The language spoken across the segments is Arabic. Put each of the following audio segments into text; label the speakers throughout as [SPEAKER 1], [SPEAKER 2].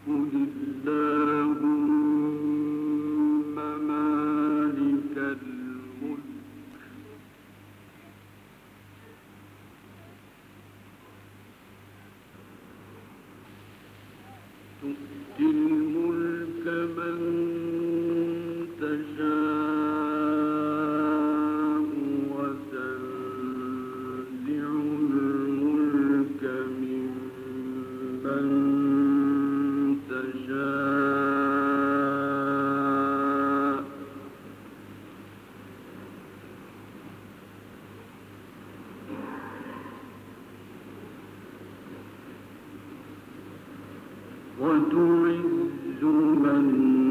[SPEAKER 1] وتعز من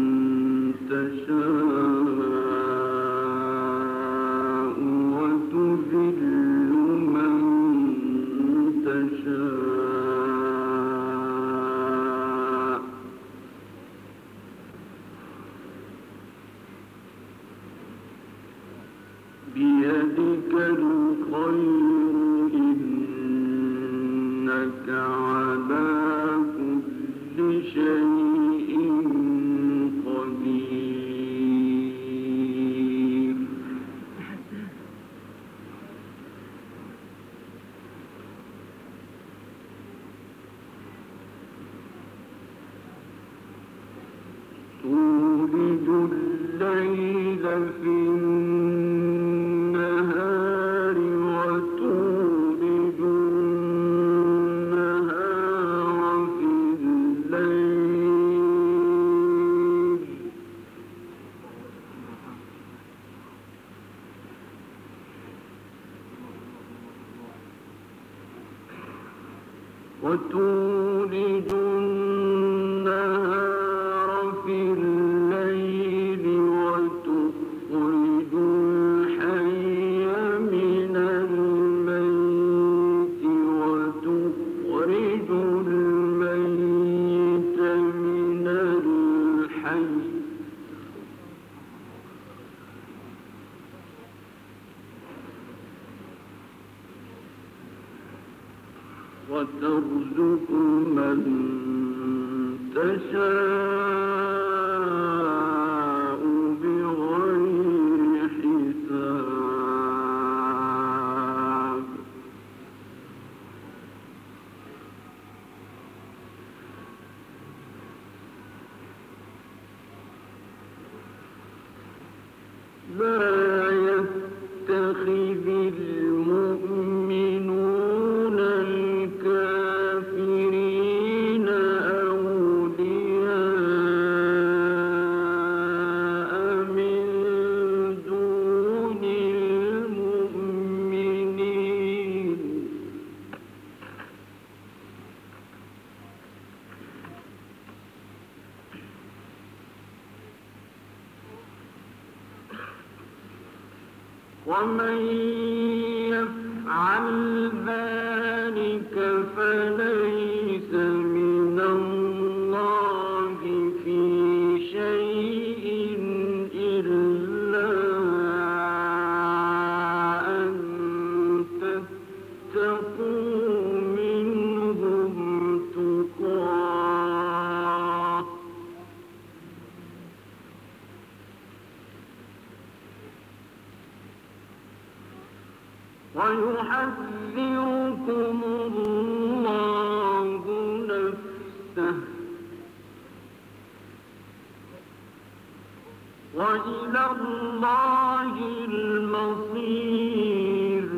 [SPEAKER 1] تشاء وتذل من تشاء بيدك الخير إنك على كل شيء قدير تولج الليل في النهار وتولج النهار في الليل وتولج النهار في الليل وتخرج الحي من الميت وتخرج الميت من الحي وترزق من تشاء بغير حساب لا يتخذ المؤمنون الكافرين أولياء من دون المؤمنين ومن يفعل ذلك فليس من الله في شيء إلا أن تتقوا منهم تقاه ويحذركم الله نفسه وإلى الله المصير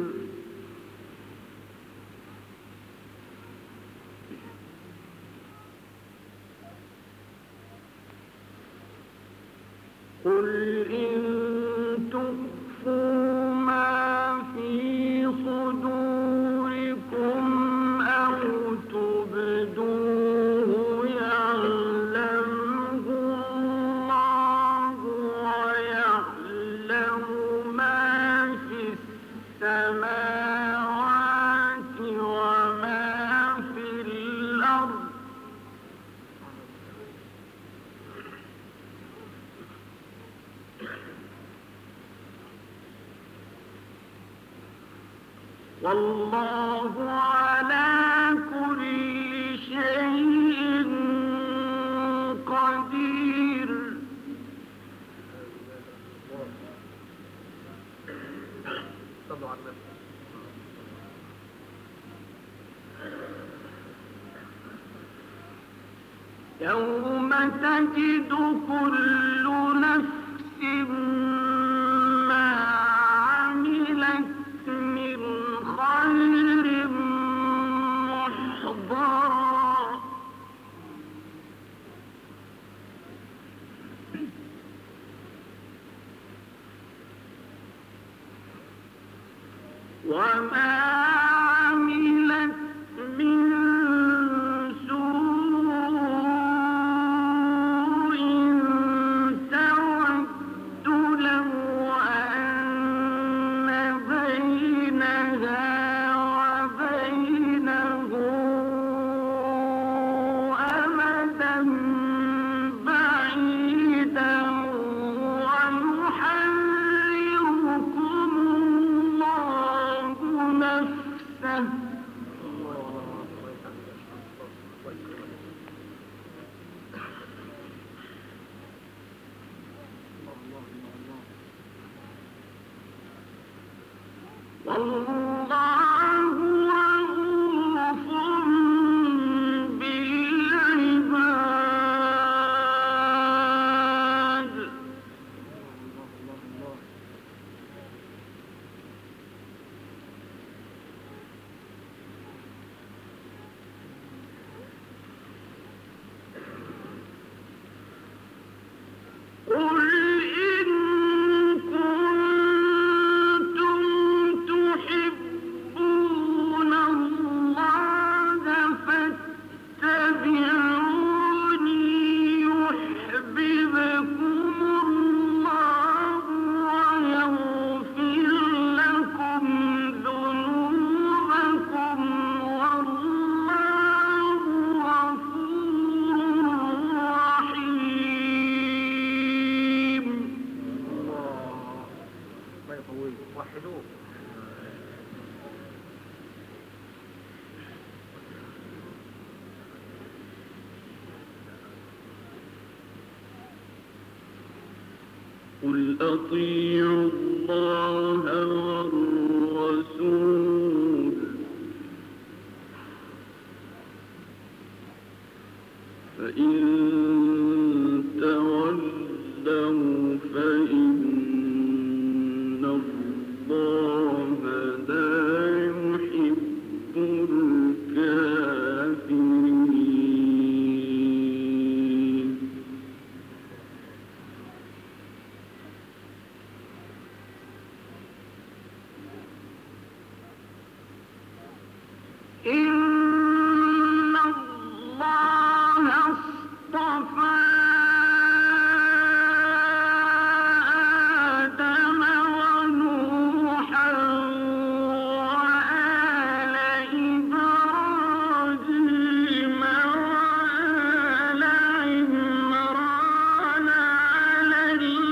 [SPEAKER 1] قل إن تخفوا ما في صدوركم أو تبدوه يعلمه الله ويعلم ما في السماوات وما في الأرض والله على كل شيء يوم تجد كل نفس ما عملت من خير محضرا وما عملت من سوء تود لو أن بينها وبينه أمدا بعيدا ويحذركم الله نفسه والله رؤوف بالعباد قل إن كنتم تحبون الله فاتبعوني يحببكم الله ويغفر لكم ذنوبكم والله غفور رحيم.
[SPEAKER 2] ما يطول وحدوه.
[SPEAKER 1] قل أطيعوا الله والرسول فإن تولوا فإن الله لا يحب الكافرين. إن الله اصطفى آدم ونوحا وآل إبراهيم وآل عمران على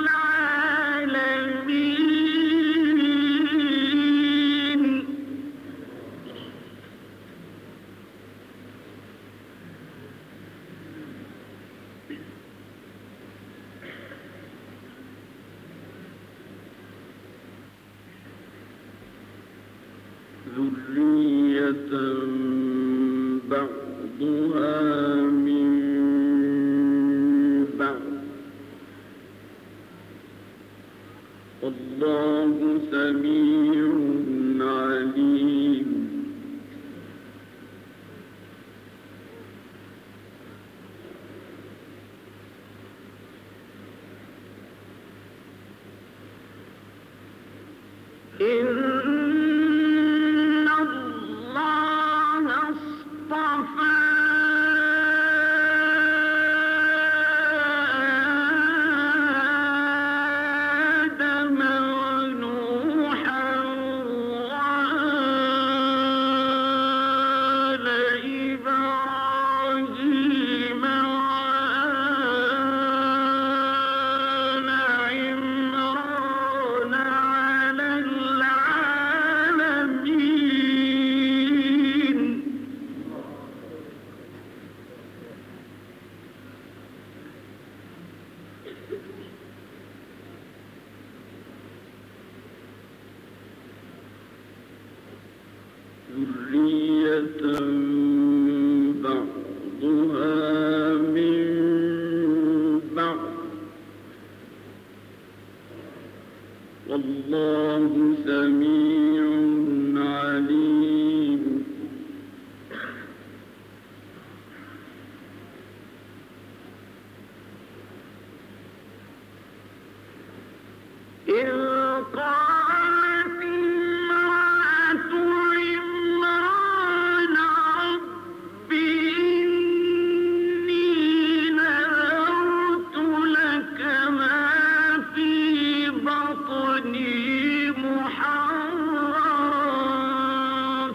[SPEAKER 1] العالمين. ذرية بعضها من بعض والله سميع عليم. إن الله اصطفى آدم ونوحا وآل إبراهيم وآل عمران على العالمين. ذرية بعضها من والله سميع عليم. إذ قالت امرأة عمران رب إني نذرت لك ما في بطني محررا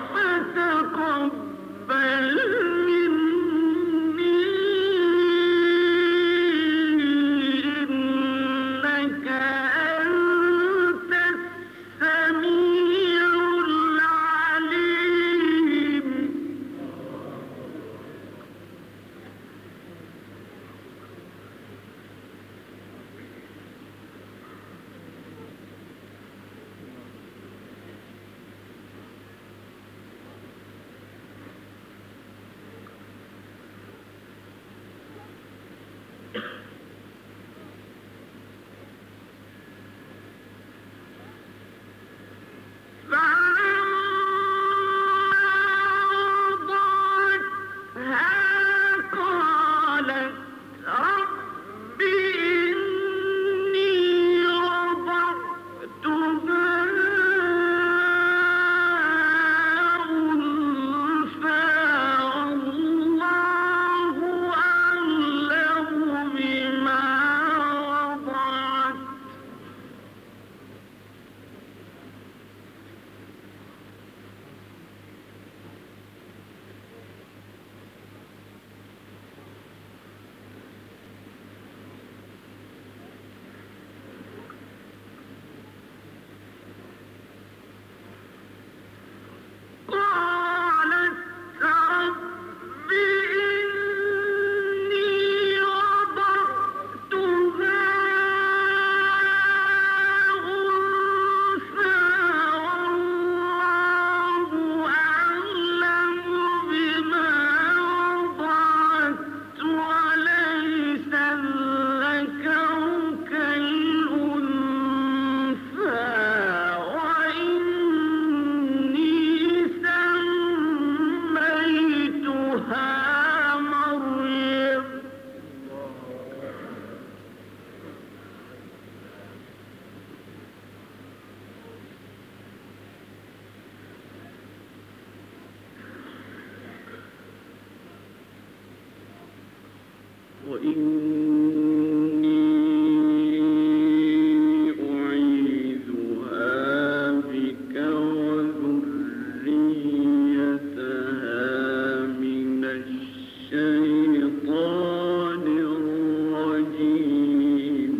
[SPEAKER 1] فتقبل مني إنك أنت السميع العليم. قالت رب إني وضعتها أنثى والله أعلم بما وضعت قالت رب إني وضعتها أنثى والله أعلم بما وضعت وليس الذكر كالأنثى وإني سميتها مريم. وإني أعيذها بك وذريتها من الشيطان الرجيم.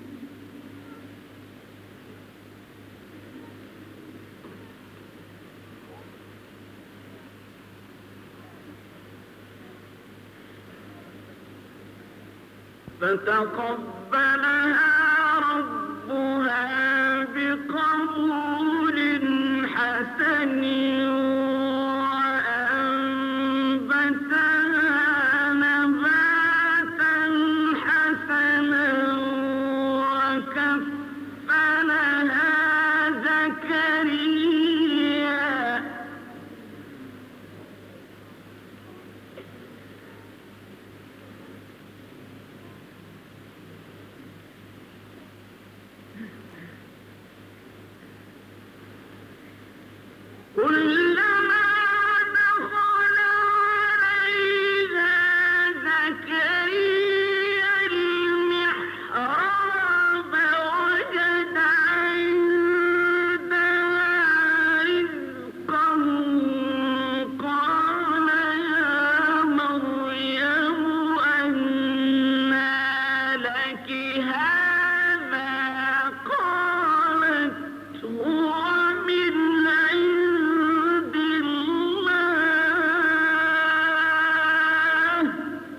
[SPEAKER 1] فتقبلها ربها بقبول حسن وأنبتها نباتا حسنا وكفلها زكريا كلما دخل عليها زكريا المحراب وجد عندها رزقا قال يا مريم أنى لك هذا قالت هو من عند الله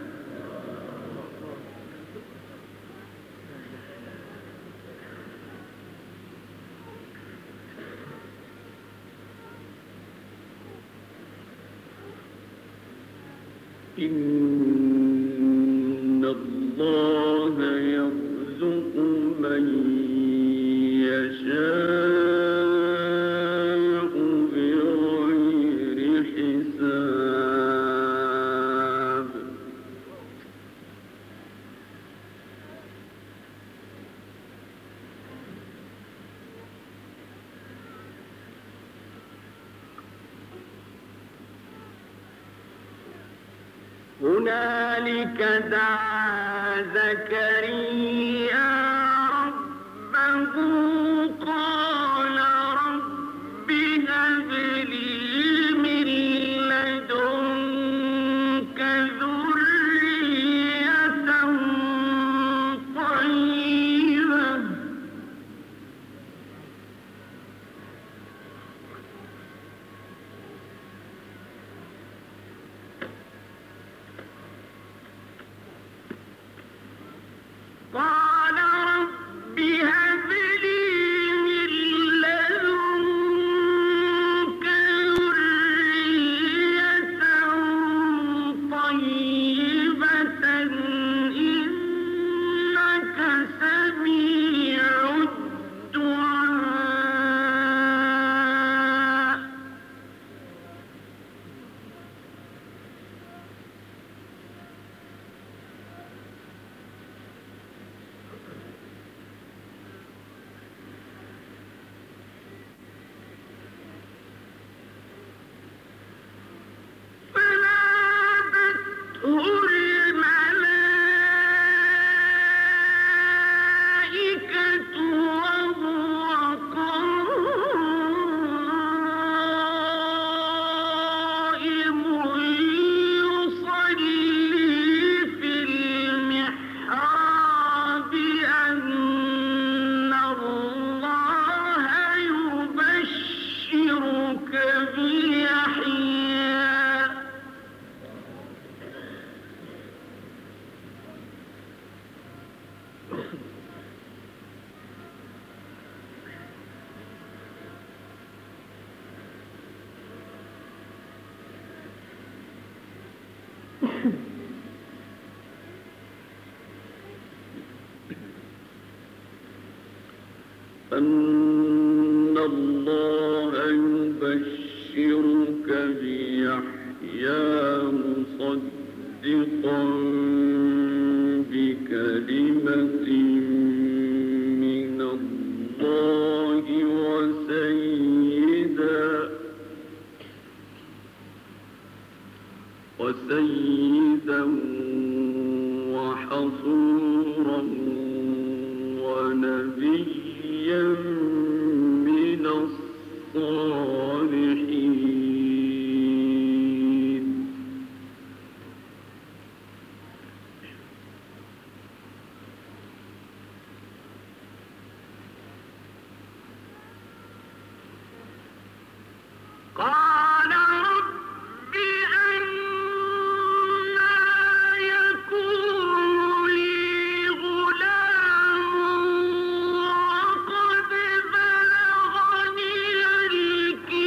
[SPEAKER 1] إن الله يرزق من يشاء هنالك دعا زكريا ربه قال رب هب لي من لدنك ذرية طيبة قال رب هب لي من لدنك ذرية طيبة إنك سميع الدعاء فنادته الملائكة وهو قائم يصلي في المحراب أن الله يبشرك بيحيى أن الله يبشرك بيحيى مصدقا بكلمة من الله وسيدا وحصورا ونبيا من الصالحين قال رب أنى يكون لي غلام وقد بلغني الكبر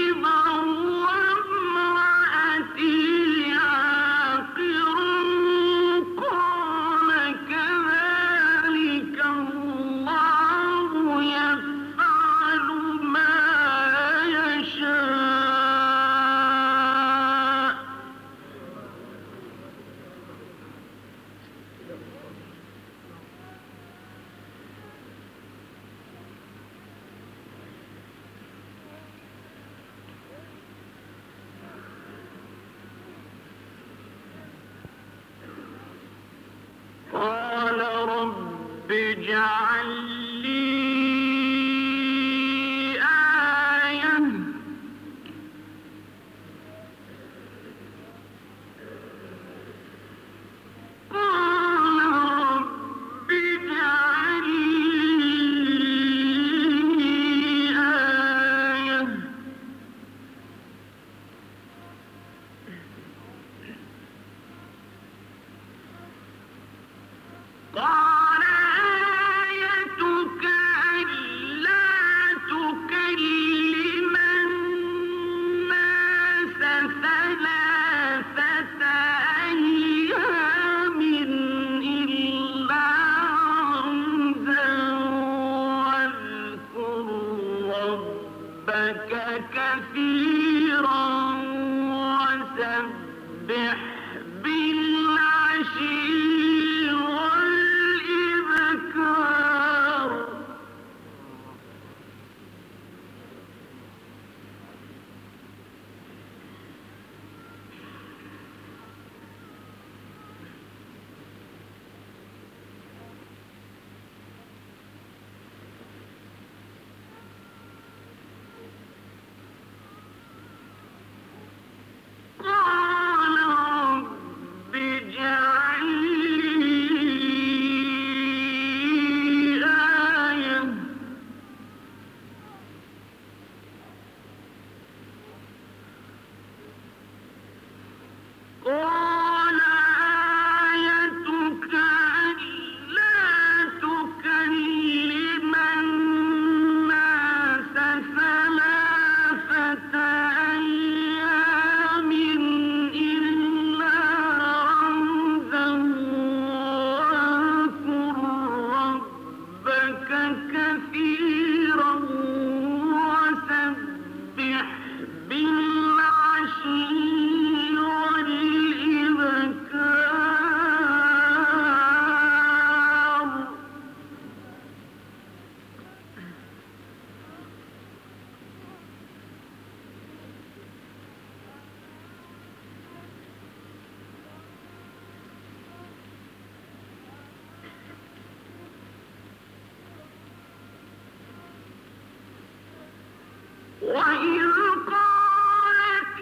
[SPEAKER 1] وإذ قالت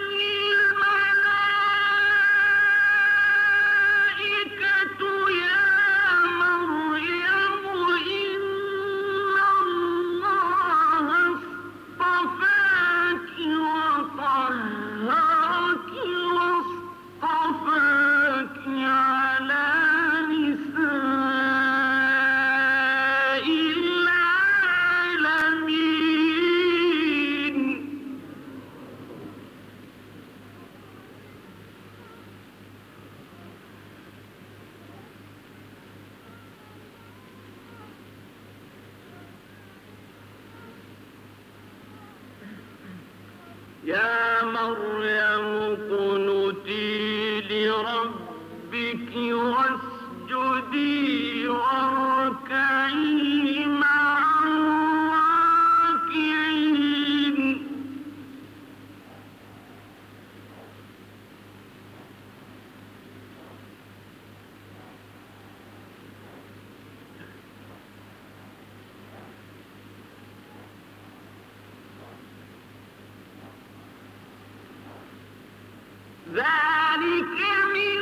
[SPEAKER 1] الملائكة يا مريم إن الله اصطفاك وطهرك واصطفاك على نساء العالمين. يا مريم اقنتي لربك واسجدي واركعي مع الراكعين. ذلك من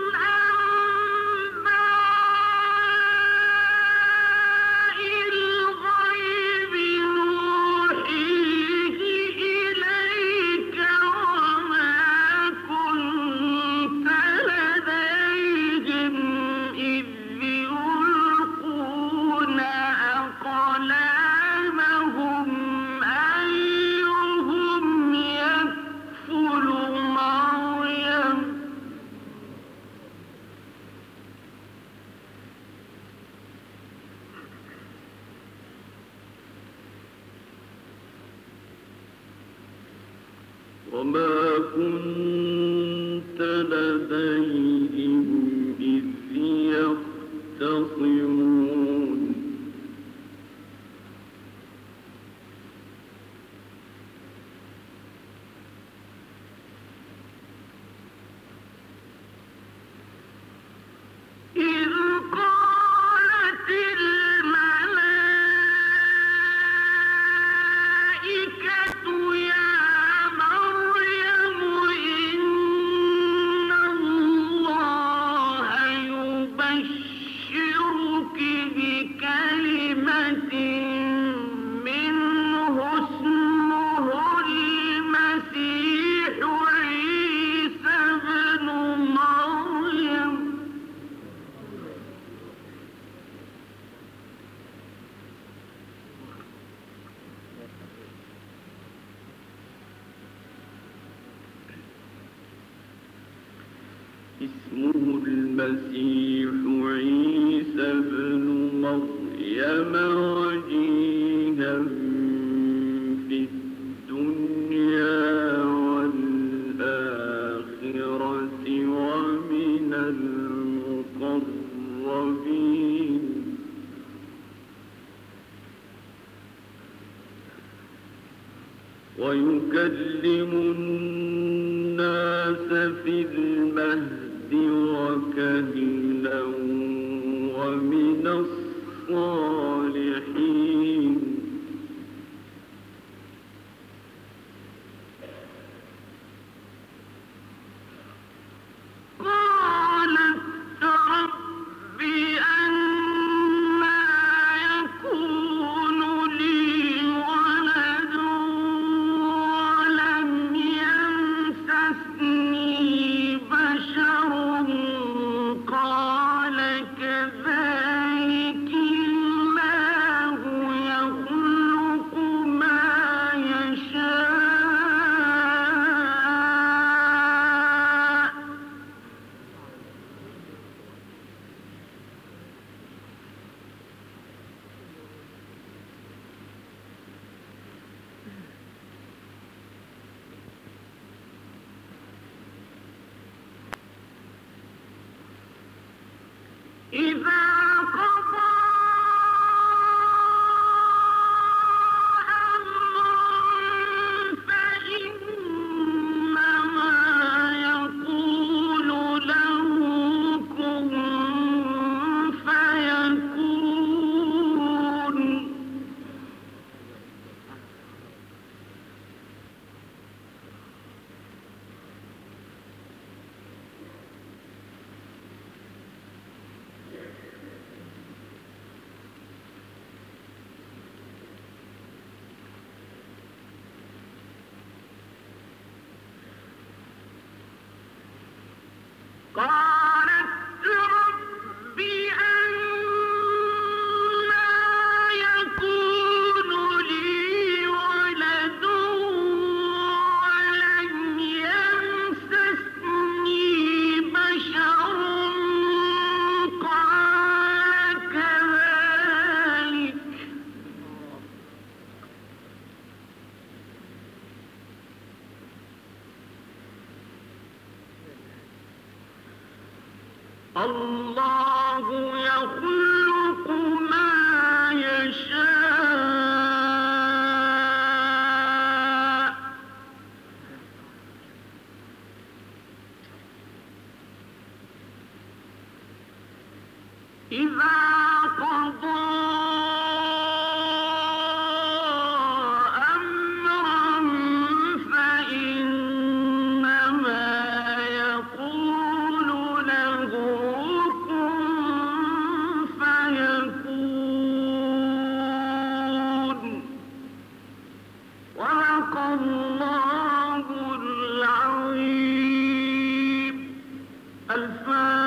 [SPEAKER 1] أنباء الغيب نوحيه إليك وما كنت لديهم إذ يلقون أقلامهم أيهم يكفل مريم. وما كنت لديهم إذ يختصمون. إذ قالت الملائكة يا مريم إن الله يبشرك بكلمة منه اسمه المسيح عيسى ابن مريم. اسمه المسيح عيسى ابن مريم وجيها في الدنيا والآخرة ومن المقربين. ويكلم الناس في المهد وكهلا ومن الصالحين. قالت رب أنى يكون لي ولد ولم يمسسني بشر قال كذلك الله يخلق ما يشاء. إذا قضى أمرا فإنما يقول له كن فيكون. قالت رب أنى يكون لي ولد ولم يمسسني بشر قال كذلك الله يخلق ما يشاء إذا قضى أمرا فإنما يقول له كن فيكون صدق الله العظيم. الفاتحة.